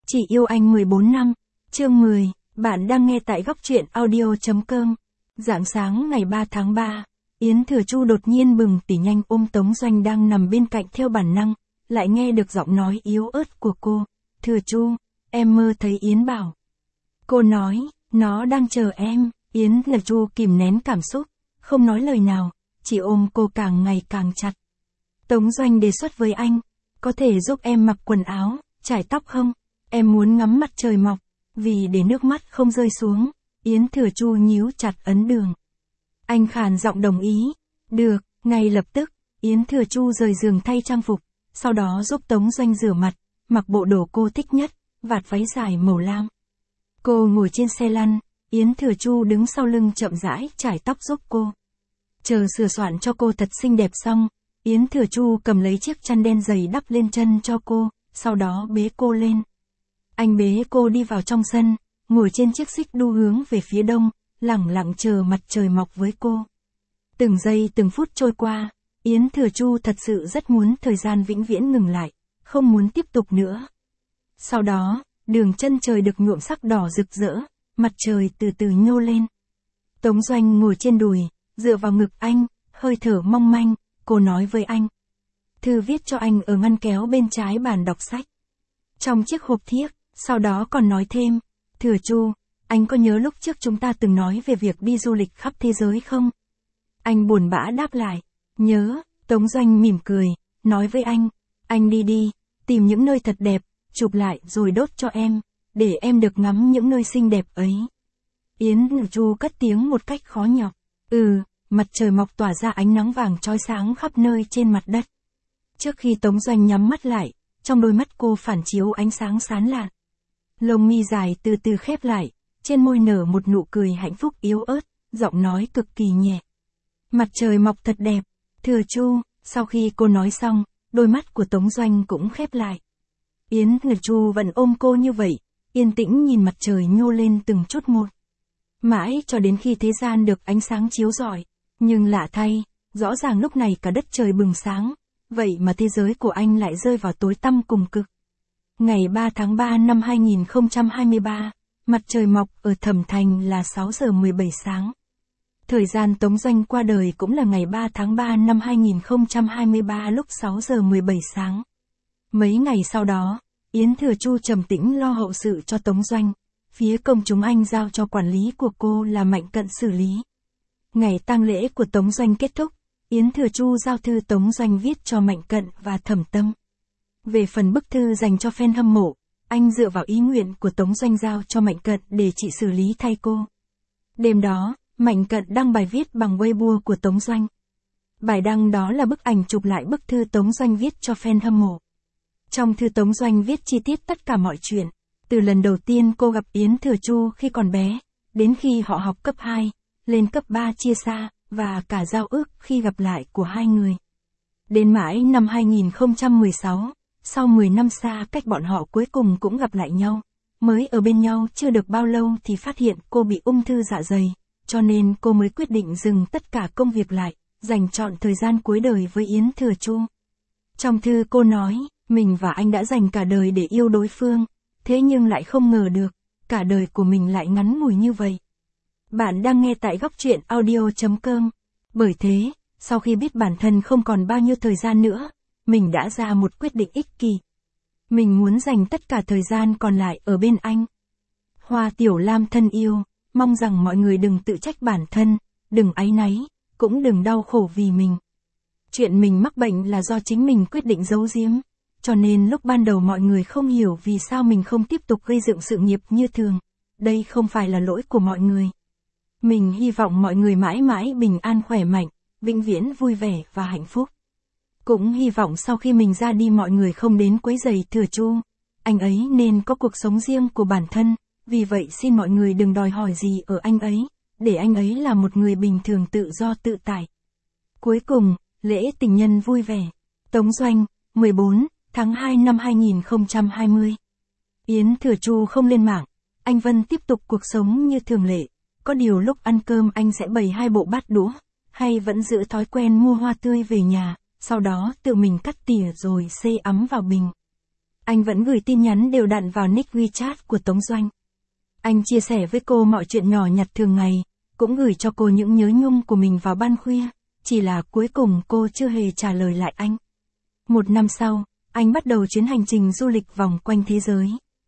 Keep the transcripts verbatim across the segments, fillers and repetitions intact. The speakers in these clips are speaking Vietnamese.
Chỉ yêu anh mười bốn năm, chương mười, bạn đang nghe tại góc truyện audio.com. Rạng sáng ngày ba tháng ba, Yến Thừa Chu đột nhiên bừng tỉnh nhanh ôm Tống Doanh đang nằm bên cạnh theo bản năng, lại nghe được giọng nói yếu ớt của cô. Thừa Chu, em mơ thấy Yến bảo. Cô nói, nó đang chờ em. Yến Thừa Chu kìm nén cảm xúc, không nói lời nào, chỉ ôm cô càng ngày càng chặt. Tống Doanh đề xuất với anh, có thể giúp em mặc quần áo, chải tóc không? Em muốn ngắm mặt trời mọc, vì để nước mắt không rơi xuống. Yến Thừa Chu nhíu chặt ấn đường. Anh khàn giọng đồng ý. Được, ngay lập tức, Yến Thừa Chu rời giường thay trang phục, sau đó giúp Tống Doanh rửa mặt, mặc bộ đồ cô thích nhất, vạt váy dài màu lam. Cô ngồi trên xe lăn, Yến Thừa Chu đứng sau lưng chậm rãi chải tóc giúp cô. Chờ sửa soạn cho cô thật xinh đẹp xong, Yến Thừa Chu cầm lấy chiếc chăn đen dày đắp lên chân cho cô, sau đó bế cô lên. Anh bế cô đi vào trong sân, ngồi trên chiếc xích đu hướng về phía đông, lẳng lặng chờ mặt trời mọc với cô. Từng giây từng phút trôi qua, Yến Thừa Chu thật sự rất muốn thời gian vĩnh viễn ngừng lại, không muốn tiếp tục nữa. Sau đó, đường chân trời được nhuộm sắc đỏ rực rỡ, mặt trời từ từ nhô lên. Tống Doanh ngồi trên đùi, dựa vào ngực anh, hơi thở mong manh, cô nói với anh. Thư viết cho anh ở ngăn kéo bên trái bàn đọc sách. Trong chiếc hộp thiếc, sau đó còn nói thêm, Thừa Chu, anh có nhớ lúc trước chúng ta từng nói về việc đi du lịch khắp thế giới không? Anh buồn bã đáp lại, nhớ. Tống Doanh mỉm cười, nói với anh, anh đi đi, tìm những nơi thật đẹp, chụp lại rồi đốt cho em, để em được ngắm những nơi xinh đẹp ấy. Yến Thừa Chu cất tiếng một cách khó nhọc, ừ, mặt trời mọc tỏa ra ánh nắng vàng chói sáng khắp nơi trên mặt đất. Trước khi Tống Doanh nhắm mắt lại, trong đôi mắt cô phản chiếu ánh sáng sáng lạn. Lông mi dài từ từ khép lại, trên môi nở một nụ cười hạnh phúc yếu ớt, giọng nói cực kỳ nhẹ. Mặt trời mọc thật đẹp, Thừa Chu. Sau khi cô nói xong, đôi mắt của Tống Doanh cũng khép lại. Yến Thừa Chu vẫn ôm cô như vậy, yên tĩnh nhìn mặt trời nhô lên từng chút một. Mãi cho đến khi thế gian được ánh sáng chiếu rọi, nhưng lạ thay, rõ ràng lúc này cả đất trời bừng sáng, vậy mà thế giới của anh lại rơi vào tối tăm cùng cực. Ngày ba tháng ba năm hai nghìn không trăm hai mươi ba, mặt trời mọc ở Thẩm Thành là sáu giờ mười bảy sáng. Thời gian Tống Doanh qua đời cũng là ngày ba tháng ba năm hai nghìn không trăm hai mươi ba lúc sáu giờ mười bảy sáng. Mấy ngày sau đó, Yến Thừa Chu trầm tĩnh lo hậu sự cho Tống Doanh, phía công chúng anh giao cho quản lý của cô là Mạnh Cận xử lý. Ngày tang lễ của Tống Doanh kết thúc, Yến Thừa Chu giao thư Tống Doanh viết cho Mạnh Cận và Thẩm Tâm. Về phần bức thư dành cho fan hâm mộ, anh dựa vào ý nguyện của Tống Doanh giao cho Mạnh Cận để chị xử lý thay cô. Đêm đó, Mạnh Cận đăng bài viết bằng Weibo của Tống Doanh. Bài đăng đó là bức ảnh chụp lại bức thư Tống Doanh viết cho fan hâm mộ. Trong thư Tống Doanh viết chi tiết tất cả mọi chuyện, từ lần đầu tiên cô gặp Yến Thừa Chu khi còn bé, đến khi họ học cấp hai, lên cấp ba chia xa, và cả giao ước khi gặp lại của hai người. Đến mãi năm hai nghìn không trăm mười sáu, sau mười năm xa cách bọn họ cuối cùng cũng gặp lại nhau. Mới ở bên nhau chưa được bao lâu thì phát hiện cô bị ung thư dạ dày, cho nên cô mới quyết định dừng tất cả công việc lại, dành trọn thời gian cuối đời với Yến Thừa Chu. Trong thư cô nói, mình và anh đã dành cả đời để yêu đối phương, thế nhưng lại không ngờ được, cả đời của mình lại ngắn ngủi như vậy. Bạn đang nghe tại góc truyện audio.com. Bởi thế, sau khi biết bản thân không còn bao nhiêu thời gian nữa, mình đã ra một quyết định ích kỷ. Mình muốn dành tất cả thời gian còn lại ở bên anh. Hoa Tiểu Lam thân yêu, mong rằng mọi người đừng tự trách bản thân, đừng áy náy, cũng đừng đau khổ vì mình. Chuyện mình mắc bệnh là do chính mình quyết định giấu giếm, cho nên lúc ban đầu mọi người không hiểu vì sao mình không tiếp tục gây dựng sự nghiệp như thường. Đây không phải là lỗi của mọi người. Mình hy vọng mọi người mãi mãi bình an khỏe mạnh, vĩnh viễn vui vẻ và hạnh phúc. Cũng hy vọng sau khi mình ra đi mọi người không đến quấy rầy Thừa Chu. Anh ấy nên có cuộc sống riêng của bản thân, vì vậy xin mọi người đừng đòi hỏi gì ở anh ấy, để anh ấy là một người bình thường tự do tự tại. Cuối cùng, lễ tình nhân vui vẻ. Tống Doanh, mười bốn tháng hai năm hai nghìn không trăm hai mươi. Yến Thừa Chu không lên mạng, anh Vân tiếp tục cuộc sống như thường lệ. Có điều lúc ăn cơm anh sẽ bày hai bộ bát đũa, hay vẫn giữ thói quen mua hoa tươi về nhà, sau đó tự mình cắt tỉa rồi xê ấm vào bình. Anh vẫn gửi tin nhắn đều đặn vào nick WeChat của Tống Doanh. Anh chia sẻ với cô mọi chuyện nhỏ nhặt thường ngày, cũng gửi cho cô những nhớ nhung của mình vào ban khuya, chỉ là cuối cùng cô chưa hề trả lời lại anh. Một năm sau, anh bắt đầu chuyến hành trình du lịch vòng quanh thế giới.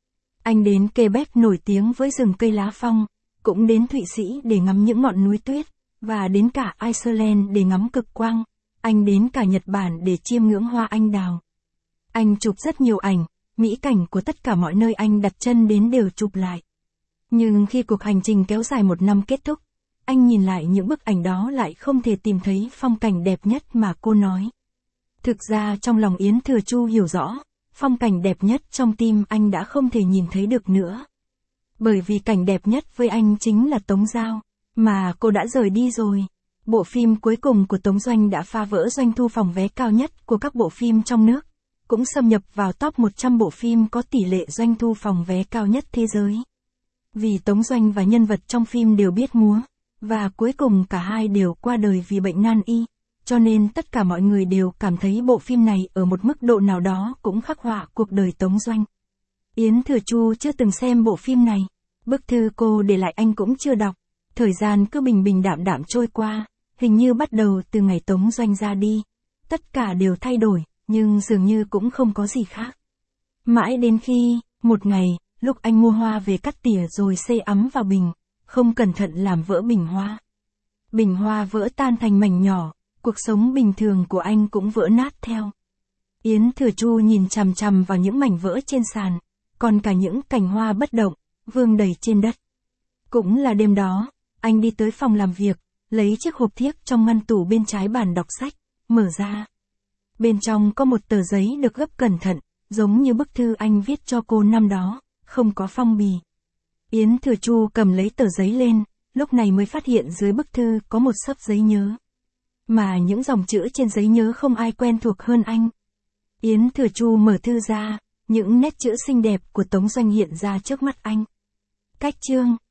Anh đến Quebec nổi tiếng với rừng cây lá phong, cũng đến Thụy Sĩ để ngắm những ngọn núi tuyết, và đến cả Iceland để ngắm cực quang. Anh đến cả Nhật Bản để chiêm ngưỡng hoa anh đào. Anh chụp rất nhiều ảnh, mỹ cảnh của tất cả mọi nơi anh đặt chân đến đều chụp lại. Nhưng khi cuộc hành trình kéo dài một năm kết thúc, anh nhìn lại những bức ảnh đó lại không thể tìm thấy phong cảnh đẹp nhất mà cô nói. Thực ra trong lòng Yến Thừa Chu hiểu rõ, phong cảnh đẹp nhất trong tim anh đã không thể nhìn thấy được nữa. Bởi vì cảnh đẹp nhất với anh chính là Tống Giao, mà cô đã rời đi rồi. Bộ phim cuối cùng của Tống Doanh đã phá vỡ doanh thu phòng vé cao nhất của các bộ phim trong nước, cũng xâm nhập vào top một trăm bộ phim có tỷ lệ doanh thu phòng vé cao nhất thế giới. Vì Tống Doanh và nhân vật trong phim đều biết múa, và cuối cùng cả hai đều qua đời vì bệnh nan y, cho nên tất cả mọi người đều cảm thấy bộ phim này ở một mức độ nào đó cũng khắc họa cuộc đời Tống Doanh. Yến Thừa Chu chưa từng xem bộ phim này, bức thư cô để lại anh cũng chưa đọc, thời gian cứ bình bình đạm đạm trôi qua, hình như bắt đầu từ ngày Tống Doanh ra đi. Tất cả đều thay đổi, nhưng dường như cũng không có gì khác. Mãi đến khi, một ngày, lúc anh mua hoa về cắt tỉa rồi xê ấm vào bình, không cẩn thận làm vỡ bình hoa. Bình hoa vỡ tan thành mảnh nhỏ, cuộc sống bình thường của anh cũng vỡ nát theo. Yến Thừa Chu nhìn chằm chằm vào những mảnh vỡ trên sàn, còn cả những cành hoa bất động, vương đầy trên đất. Cũng là đêm đó, anh đi tới phòng làm việc, lấy chiếc hộp thiếc trong ngăn tủ bên trái bàn đọc sách, mở ra. Bên trong có một tờ giấy được gấp cẩn thận, giống như bức thư anh viết cho cô năm đó, không có phong bì. Yến Thừa Chu cầm lấy tờ giấy lên, lúc này mới phát hiện dưới bức thư có một xấp giấy nhớ. Mà những dòng chữ trên giấy nhớ không ai quen thuộc hơn anh. Yến Thừa Chu mở thư ra, những nét chữ xinh đẹp của Tống Doanh hiện ra trước mắt anh. Cách chương